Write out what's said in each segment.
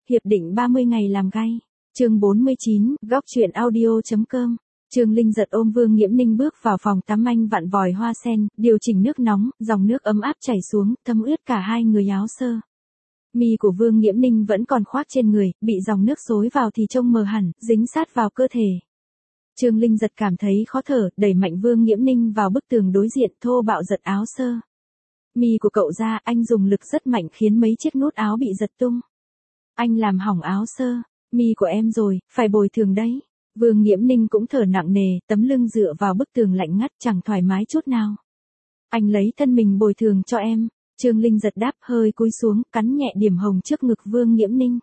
Hiệp định 30 ngày làm gay. Chương 49, góc truyện audio.com. Trương Linh giật ôm Vương Nghiễm Ninh bước vào phòng tắm, anh vặn vòi hoa sen, điều chỉnh nước nóng, dòng nước ấm áp chảy xuống, thấm ướt cả hai người áo sơ. Mi của Vương Nghiễm Ninh vẫn còn khoác trên người, bị dòng nước xối vào thì trông mờ hẳn, dính sát vào cơ thể. Trương Linh giật cảm thấy khó thở, đẩy mạnh Vương Nghiễm Ninh vào bức tường đối diện, thô bạo giật áo sơ. Mi của cậu ra, anh dùng lực rất mạnh khiến mấy chiếc nút áo bị giật tung. Anh làm hỏng áo sơ. Mi của em rồi, phải bồi thường đấy. Vương Nghiễm Ninh cũng thở nặng nề, tấm lưng dựa vào bức tường lạnh ngắt, chẳng thoải mái chút nào. Anh lấy thân mình bồi thường cho em. Trương Linh giật đáp, hơi cúi xuống, cắn nhẹ điểm hồng trước ngực Vương Nghiễm Ninh.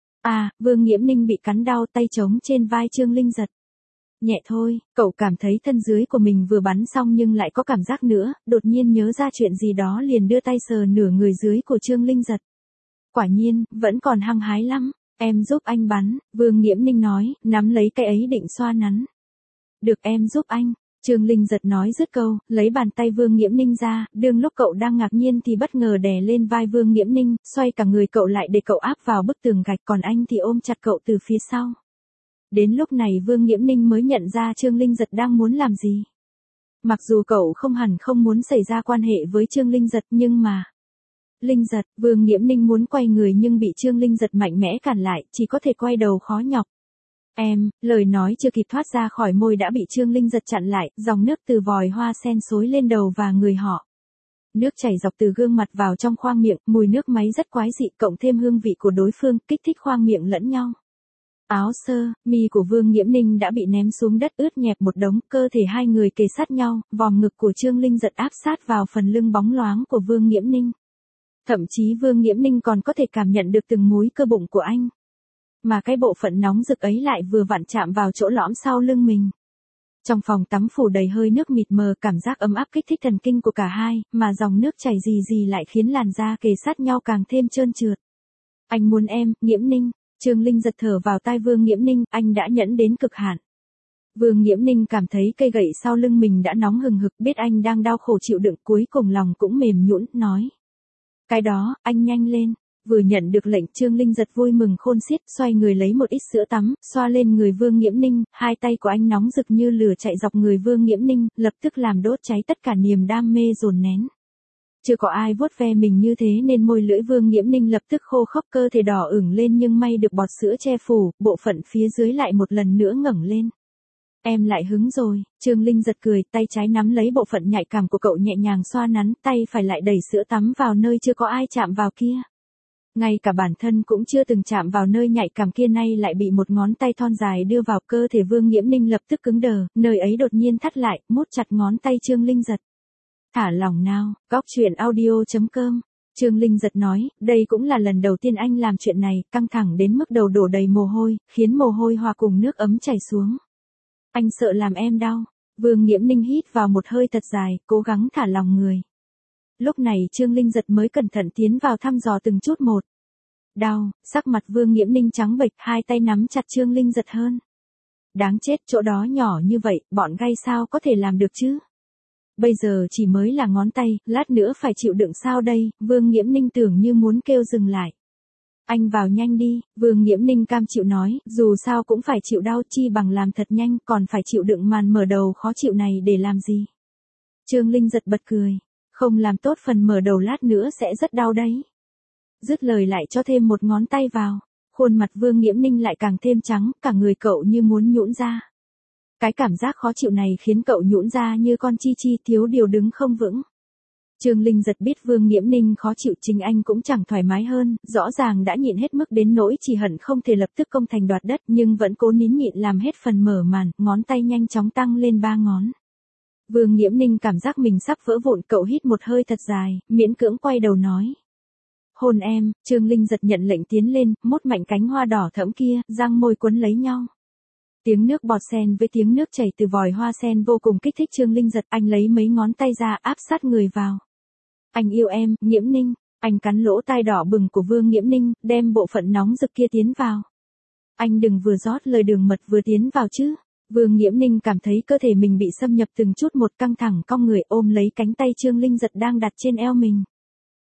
À, Vương Nghiễm Ninh bị cắn đau, tay trống trên vai Trương Linh giật. Nhẹ thôi, cậu cảm thấy thân dưới của mình vừa bắn xong nhưng lại có cảm giác nữa, đột nhiên nhớ ra chuyện gì đó liền đưa tay sờ nửa người dưới của Trương Linh giật. Quả nhiên, vẫn còn hăng hái lắm. Em giúp anh bắn, Vương Nghiễm Ninh nói, nắm lấy cái ấy định xoa nắn. Được, em giúp anh. Trương Linh giật nói dứt câu, lấy bàn tay Vương Nghiễm Ninh ra, đương lúc cậu đang ngạc nhiên thì bất ngờ đè lên vai Vương Nghiễm Ninh, xoay cả người cậu lại để cậu áp vào bức tường gạch, còn anh thì ôm chặt cậu từ phía sau. Đến lúc này Vương Nghiễm Ninh mới nhận ra Trương Linh giật đang muốn làm gì. Mặc dù cậu không hẳn không muốn xảy ra quan hệ với Trương Linh giật nhưng mà... Linh giật, Vương Nghiễm Ninh muốn quay người nhưng bị Trương Linh giật mạnh mẽ cản lại, chỉ có thể quay đầu khó nhọc. Em, lời nói chưa kịp thoát ra khỏi môi đã bị Trương Linh giật chặn lại, dòng nước từ vòi hoa sen xối lên đầu và người họ. Nước chảy dọc từ gương mặt vào trong khoang miệng, mùi nước máy rất quái dị cộng thêm hương vị của đối phương, kích thích khoang miệng lẫn nhau. Áo sơ, mi của Vương Nghiễm Ninh đã bị ném xuống đất ướt nhẹp một đống, cơ thể hai người kề sát nhau, vòm ngực của Trương Linh giật áp sát vào phần lưng bóng loáng của Vương Nghiễm Ninh. Thậm chí Vương Nghiễm Ninh còn có thể cảm nhận được từng múi cơ bụng của anh. Mà cái bộ phận nóng rực ấy lại vừa vặn chạm vào chỗ lõm sau lưng mình. Trong phòng tắm phủ đầy hơi nước mịt mờ, cảm giác ấm áp kích thích thần kinh của cả hai, mà dòng nước chảy rì rì lại khiến làn da kề sát nhau càng thêm trơn trượt. Anh muốn em, Nghiễm Ninh. Trương Linh giật thở vào tai Vương Nghiễm Ninh, anh đã nhẫn đến cực hạn. Vương Nghiễm Ninh cảm thấy cây gậy sau lưng mình đã nóng hừng hực, biết anh đang đau khổ chịu đựng, cuối cùng lòng cũng mềm nhũn, nói. Cái đó, anh nhanh lên. Vừa nhận được lệnh Trương Linh giật vui mừng khôn xiết, xoay người lấy một ít sữa tắm, xoa lên người Vương Nghiễm Ninh, hai tay của anh nóng rực như lửa chạy dọc người Vương Nghiễm Ninh, lập tức làm đốt cháy tất cả niềm đam mê dồn nén. Chưa có ai vuốt ve mình như thế nên môi lưỡi Vương Nghiễm Ninh lập tức khô khốc, cơ thể đỏ ửng lên nhưng may được bọt sữa che phủ, bộ phận phía dưới lại một lần nữa ngẩng lên. Em lại hứng rồi, Trương Linh giật cười, tay trái nắm lấy bộ phận nhạy cảm của cậu nhẹ nhàng xoa nắn, tay phải lại đẩy sữa tắm vào nơi chưa có ai chạm vào kia. Ngay cả bản thân cũng chưa từng chạm vào nơi nhạy cảm kia nay lại bị một ngón tay thon dài đưa vào, cơ thể Vương Nghiễm Ninh lập tức cứng đờ, nơi ấy đột nhiên thắt lại, mút chặt ngón tay Trương Linh giật. Thả lỏng nào, góc truyện audio.com. Trương Linh giật nói, đây cũng là lần đầu tiên anh làm chuyện này, căng thẳng đến mức đầu đổ đầy mồ hôi, khiến mồ hôi hòa cùng nước ấm chảy xuống. Anh sợ làm em đau. Vương Nghiễm Ninh hít vào một hơi thật dài, cố gắng thả lòng người. Lúc này Trương Linh giật mới cẩn thận tiến vào thăm dò từng chút một. Đau, sắc mặt Vương Nghiễm Ninh trắng bệch, hai tay nắm chặt Trương Linh giật hơn. Đáng chết, chỗ đó nhỏ như vậy, bọn gay sao có thể làm được chứ? Bây giờ chỉ mới là ngón tay, lát nữa phải chịu đựng sao đây? Vương Nghiễm Ninh tưởng như muốn kêu dừng lại. Anh vào nhanh đi, Vương Nghiễm Ninh cam chịu nói, dù sao cũng phải chịu đau, chi bằng làm thật nhanh, còn phải chịu đựng màn mở đầu khó chịu này để làm gì? Trương Linh giật bật cười, không làm tốt phần mở đầu lát nữa sẽ rất đau đấy. Dứt lời lại cho thêm một ngón tay vào, khuôn mặt Vương Nghiễm Ninh lại càng thêm trắng, cả người cậu như muốn nhũn ra. Cái cảm giác khó chịu này khiến cậu nhũn ra như con chi chi thiếu điều đứng không vững. Trương Linh giật biết Vương Nghiễm Ninh khó chịu, chính anh cũng chẳng thoải mái hơn, rõ ràng đã nhịn hết mức đến nỗi chỉ hận không thể lập tức công thành đoạt đất nhưng vẫn cố nín nhịn làm hết phần mở màn, ngón tay nhanh chóng tăng lên 3 ngón. Vương Nghiễm Ninh cảm giác mình sắp vỡ vụn, cậu hít một hơi thật dài, miễn cưỡng quay đầu nói. Hôn em, Trương Linh giật nhận lệnh tiến lên, mút mạnh cánh hoa đỏ thẫm kia, răng môi quấn lấy nhau. Tiếng nước bọt sen với tiếng nước chảy từ vòi hoa sen vô cùng kích thích Trương Linh giật, anh lấy mấy ngón tay ra áp sát người vào. Anh yêu em, Nghiễm Ninh. Anh cắn lỗ tai đỏ bừng của Vương Nghiễm Ninh, đem bộ phận nóng rực kia tiến vào. Anh đừng vừa rót lời đường mật vừa tiến vào chứ. Vương Nghiễm Ninh cảm thấy cơ thể mình bị xâm nhập từng chút một, căng thẳng cong người ôm lấy cánh tay Trương Linh giật đang đặt trên eo mình.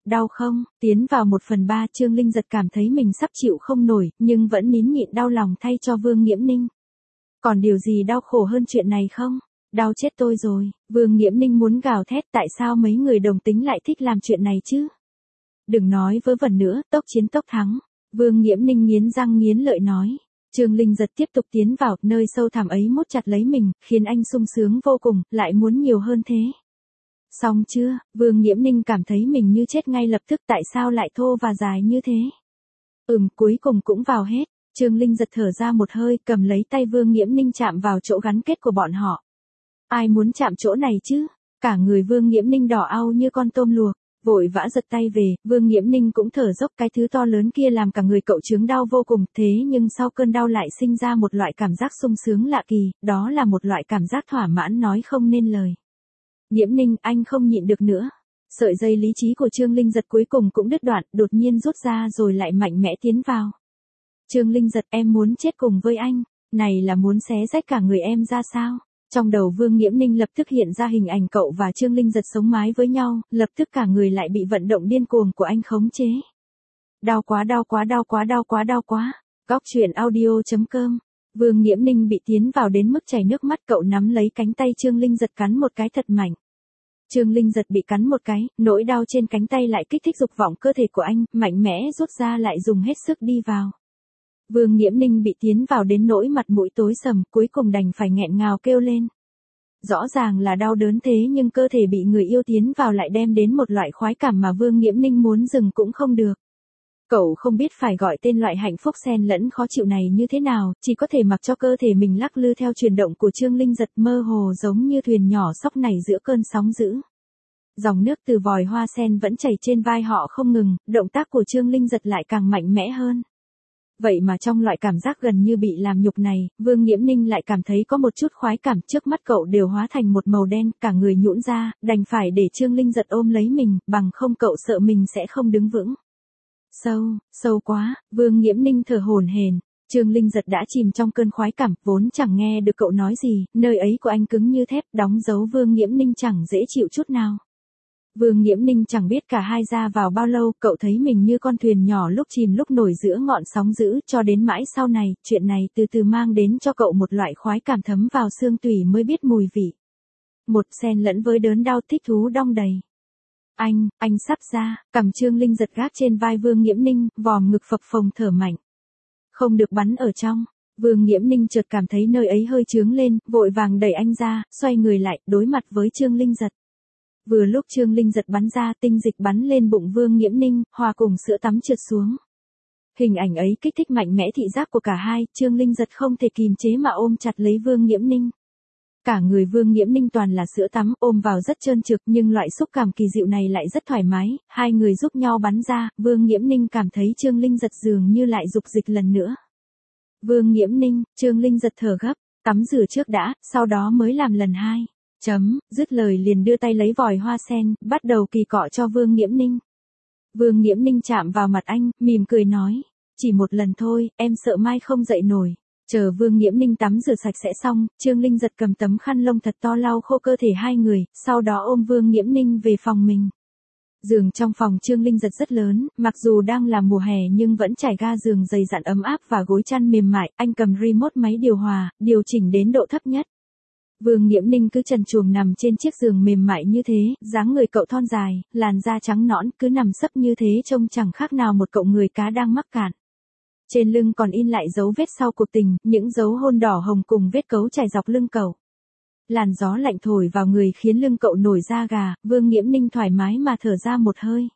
đau không? Tiến vào 1/3 Trương Linh giật cảm thấy mình sắp chịu không nổi, nhưng vẫn nín nhịn đau lòng thay cho Vương Nghiễm Ninh. Còn điều gì đau khổ hơn chuyện này không? Đau chết tôi rồi, Vương Nghiễm Ninh muốn gào thét tại sao mấy người đồng tính lại thích làm chuyện này chứ? Đừng nói vớ vẩn nữa, tốc chiến tốc thắng. Vương Nghiễm Ninh nghiến răng nghiến lợi nói. Trương Linh giật tiếp tục tiến vào, nơi sâu thẳm ấy mút chặt lấy mình, khiến anh sung sướng vô cùng, lại muốn nhiều hơn thế. Xong chưa, Vương Nghiễm Ninh cảm thấy mình như chết ngay lập tức tại sao lại thô và dài như thế. Cuối cùng cũng vào hết. Trương Linh giật thở ra một hơi, cầm lấy tay Vương Nghiễm Ninh chạm vào chỗ gắn kết của bọn họ. Ai muốn chạm chỗ này chứ? Cả người Vương Nghiễm Ninh đỏ au như con tôm luộc. Vội vã giật tay về, Vương Nghiễm Ninh cũng thở dốc, cái thứ to lớn kia làm cả người cậu chướng đau vô cùng, thế nhưng sau cơn đau lại sinh ra một loại cảm giác sung sướng lạ kỳ, đó là một loại cảm giác thỏa mãn nói không nên lời. Nghiễm Ninh, anh không nhịn được nữa. Sợi dây lý trí của Trương Linh giật cuối cùng cũng đứt đoạn, đột nhiên rút ra rồi lại mạnh mẽ tiến vào. Trương Linh giật, em muốn chết cùng với anh, này là muốn xé rách cả người em ra sao? Trong đầu Vương Nghiễm Ninh lập tức hiện ra hình ảnh cậu và Trương Linh giật sống mái với nhau, lập tức cả người lại bị vận động điên cuồng của anh khống chế. Đau quá đau quá đau quá đau quá đau quá. Góc truyện audio.com. Vương Nghiễm Ninh bị tiến vào đến mức chảy nước mắt, cậu nắm lấy cánh tay Trương Linh giật cắn một cái thật mạnh. Trương Linh giật bị cắn một cái, nỗi đau trên cánh tay lại kích thích dục vọng cơ thể của anh, mạnh mẽ rút ra lại dùng hết sức đi vào. Vương Nghiễm Ninh bị tiến vào đến nỗi mặt mũi tối sầm, cuối cùng đành phải nghẹn ngào kêu lên. Rõ ràng là đau đớn thế nhưng cơ thể bị người yêu tiến vào lại đem đến một loại khoái cảm mà Vương Nghiễm Ninh muốn dừng cũng không được. Cậu không biết phải gọi tên loại hạnh phúc xen lẫn khó chịu này như thế nào, chỉ có thể mặc cho cơ thể mình lắc lư theo chuyển động của Trương Linh giật, mơ hồ giống như thuyền nhỏ sóc nảy giữa cơn sóng dữ. Dòng nước từ vòi hoa sen vẫn chảy trên vai họ không ngừng, động tác của Trương Linh giật lại càng mạnh mẽ hơn. Vậy mà trong loại cảm giác gần như bị làm nhục này, Vương Nghiễm Ninh lại cảm thấy có một chút khoái cảm, trước mắt cậu đều hóa thành một màu đen, cả người nhũn ra, đành phải để Trương Linh giật ôm lấy mình, bằng không cậu sợ mình sẽ không đứng vững. Sâu quá, Vương Nghiễm Ninh thở hổn hển. Trương Linh giật đã chìm trong cơn khoái cảm, vốn chẳng nghe được cậu nói gì, nơi ấy của anh cứng như thép, đóng dấu Vương Nghiễm Ninh chẳng dễ chịu chút nào. Vương Nghiễm Ninh chẳng biết cả hai ra vào bao lâu, cậu thấy mình như con thuyền nhỏ lúc chìm lúc nổi giữa ngọn sóng dữ, cho đến mãi sau này, chuyện này từ từ mang đến cho cậu một loại khoái cảm thấm vào xương tủy mới biết mùi vị. Một xen lẫn với đớn đau thích thú đong đầy. Anh sắp ra, cầm Trương Linh giật gác trên vai Vương Nghiễm Ninh, vòm ngực phập phồng thở mạnh. Không được bắn ở trong. Vương Nghiễm Ninh chợt cảm thấy nơi ấy hơi chướng lên, vội vàng đẩy anh ra, xoay người lại, đối mặt với Trương Linh giật. Vừa lúc Trương Linh giật bắn ra, tinh dịch bắn lên bụng Vương Nghiễm Ninh, hòa cùng sữa tắm trượt xuống. Hình ảnh ấy kích thích mạnh mẽ thị giác của cả hai, Trương Linh giật không thể kìm chế mà ôm chặt lấy Vương Nghiễm Ninh. Cả người Vương Nghiễm Ninh toàn là sữa tắm, ôm vào rất trơn trượt nhưng loại xúc cảm kỳ dịu này lại rất thoải mái, hai người giúp nhau bắn ra, Vương Nghiễm Ninh cảm thấy Trương Linh giật dường như lại dục dịch lần nữa. Vương Nghiễm Ninh, Trương Linh giật thở gấp, tắm rửa trước đã, sau đó mới làm lần hai. Dứt lời liền đưa tay lấy vòi hoa sen, bắt đầu kỳ cọ cho Vương Nghiễm Ninh. Vương Nghiễm Ninh chạm vào mặt anh, mỉm cười nói, chỉ một lần thôi, em sợ mai không dậy nổi. Chờ Vương Nghiễm Ninh tắm rửa sạch sẽ xong, Trương Linh giật cầm tấm khăn lông thật to lau khô cơ thể hai người, sau đó ôm Vương Nghiễm Ninh về phòng mình. Giường trong phòng Trương Linh giật rất lớn, mặc dù đang là mùa hè nhưng vẫn trải ga giường dày dặn ấm áp và gối chăn mềm mại, anh cầm remote máy điều hòa, điều chỉnh đến độ thấp nhất. Vương Nghiễm Ninh cứ trần truồng nằm trên chiếc giường mềm mại như thế, dáng người cậu thon dài, làn da trắng nõn, cứ nằm sấp như thế trông chẳng khác nào một cậu người cá đang mắc cạn. Trên lưng còn in lại dấu vết sau cuộc tình, những dấu hôn đỏ hồng cùng vết cấu trải dọc lưng cậu. Làn gió lạnh thổi vào người khiến lưng cậu nổi da gà, Vương Nghiễm Ninh thoải mái mà thở ra một hơi.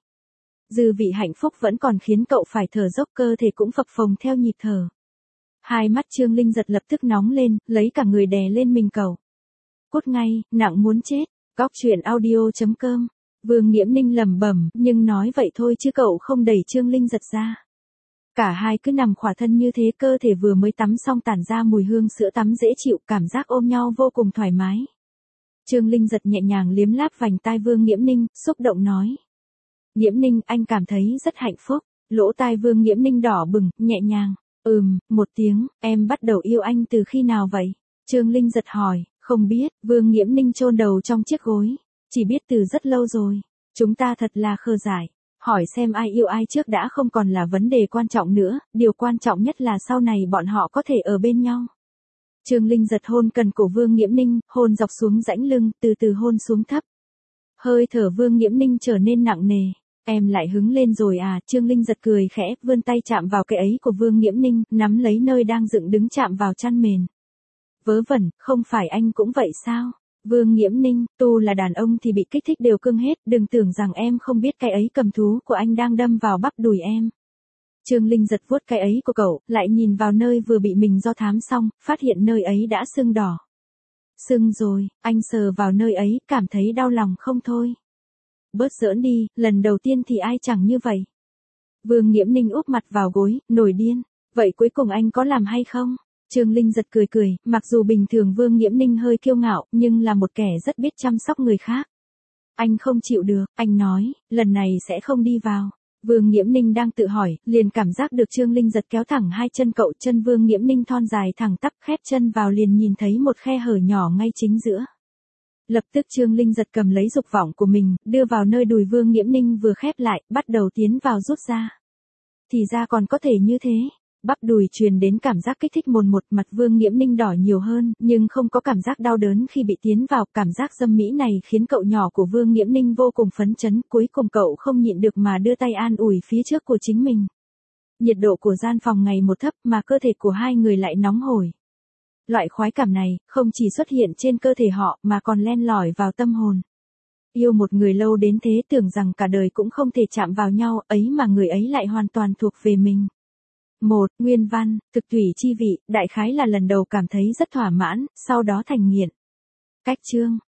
Dư vị hạnh phúc vẫn còn khiến cậu phải thở dốc, cơ thể cũng phập phồng theo nhịp thở. Hai mắt Trương Linh giật lập tức nóng lên, lấy cả người đè lên mình cậu. Cút ngay, nặng muốn chết. Góc truyện audio.com. Vương Nghiễm Ninh lẩm bẩm, nhưng nói vậy thôi chứ cậu không đẩy Trương Linh giật ra. Cả hai cứ nằm khỏa thân như thế, cơ thể vừa mới tắm xong tản ra mùi hương sữa tắm dễ chịu, cảm giác ôm nhau vô cùng thoải mái. Trương Linh giật nhẹ nhàng liếm láp vành tai Vương Nghiễm Ninh, xúc động nói. Nghiễm Ninh, anh cảm thấy rất hạnh phúc. Lỗ tai Vương Nghiễm Ninh đỏ bừng, nhẹ nhàng. Một tiếng, em bắt đầu yêu anh từ khi nào vậy? Trương Linh giật hỏi. Không biết, Vương Nghiễm Ninh chôn đầu trong chiếc gối. Chỉ biết từ rất lâu rồi. Chúng ta thật là khờ dại. Hỏi xem ai yêu ai trước đã không còn là vấn đề quan trọng nữa, điều quan trọng nhất là sau này bọn họ có thể ở bên nhau. Trương Linh giật hôn cần cổ Vương Nghiễm Ninh, hôn dọc xuống rãnh lưng, từ từ hôn xuống thấp. Hơi thở Vương Nghiễm Ninh trở nên nặng nề. Em lại hứng lên rồi à, Trương Linh giật cười khẽ, vươn tay chạm vào cái ấy của Vương Nghiễm Ninh, nắm lấy nơi đang dựng đứng chạm vào chăn mền. Vớ vẩn, không phải anh cũng vậy sao? Vương Nghiễm Ninh, tu là đàn ông thì bị kích thích đều cưng hết, đừng tưởng rằng em không biết cái ấy cầm thú của anh đang đâm vào bắp đùi em. Trương Linh giật vuốt cái ấy của cậu, lại nhìn vào nơi vừa bị mình do thám xong, phát hiện nơi ấy đã sưng đỏ. Sưng rồi, anh sờ vào nơi ấy, cảm thấy đau lòng không thôi. Bớt giỡn đi, lần đầu tiên thì ai chẳng như vậy. Vương Nghiễm Ninh úp mặt vào gối, nổi điên. Vậy cuối cùng anh có làm hay không? Trương Linh giật cười cười, mặc dù bình thường Vương Nghiễm Ninh hơi kiêu ngạo, nhưng là một kẻ rất biết chăm sóc người khác. Anh không chịu được, anh nói, lần này sẽ không đi vào. Vương Nghiễm Ninh đang tự hỏi, liền cảm giác được Trương Linh giật kéo thẳng hai chân cậu, chân Vương Nghiễm Ninh thon dài thẳng tắp, khép chân vào liền nhìn thấy một khe hở nhỏ ngay chính giữa. Lập tức Trương Linh giật cầm lấy dục vọng của mình, đưa vào nơi đùi Vương Nghiễm Ninh vừa khép lại, bắt đầu tiến vào rút ra. Thì ra còn có thể như thế. Bắp đùi truyền đến cảm giác kích thích mồn một, mặt Vương Nghiễm Ninh đỏ nhiều hơn, nhưng không có cảm giác đau đớn khi bị tiến vào. Cảm giác dâm mỹ này khiến cậu nhỏ của Vương Nghiễm Ninh vô cùng phấn chấn, cuối cùng cậu không nhịn được mà đưa tay an ủi phía trước của chính mình. Nhiệt độ của gian phòng ngày một thấp mà cơ thể của hai người lại nóng hổi. Loại khoái cảm này, không chỉ xuất hiện trên cơ thể họ mà còn len lỏi vào tâm hồn. Yêu một người lâu đến thế tưởng rằng cả đời cũng không thể chạm vào nhau, ấy mà người ấy lại hoàn toàn thuộc về mình. 1. Nguyên văn, thực thủy chi vị, đại khái là lần đầu cảm thấy rất thỏa mãn, sau đó thành nghiện. Cách chương.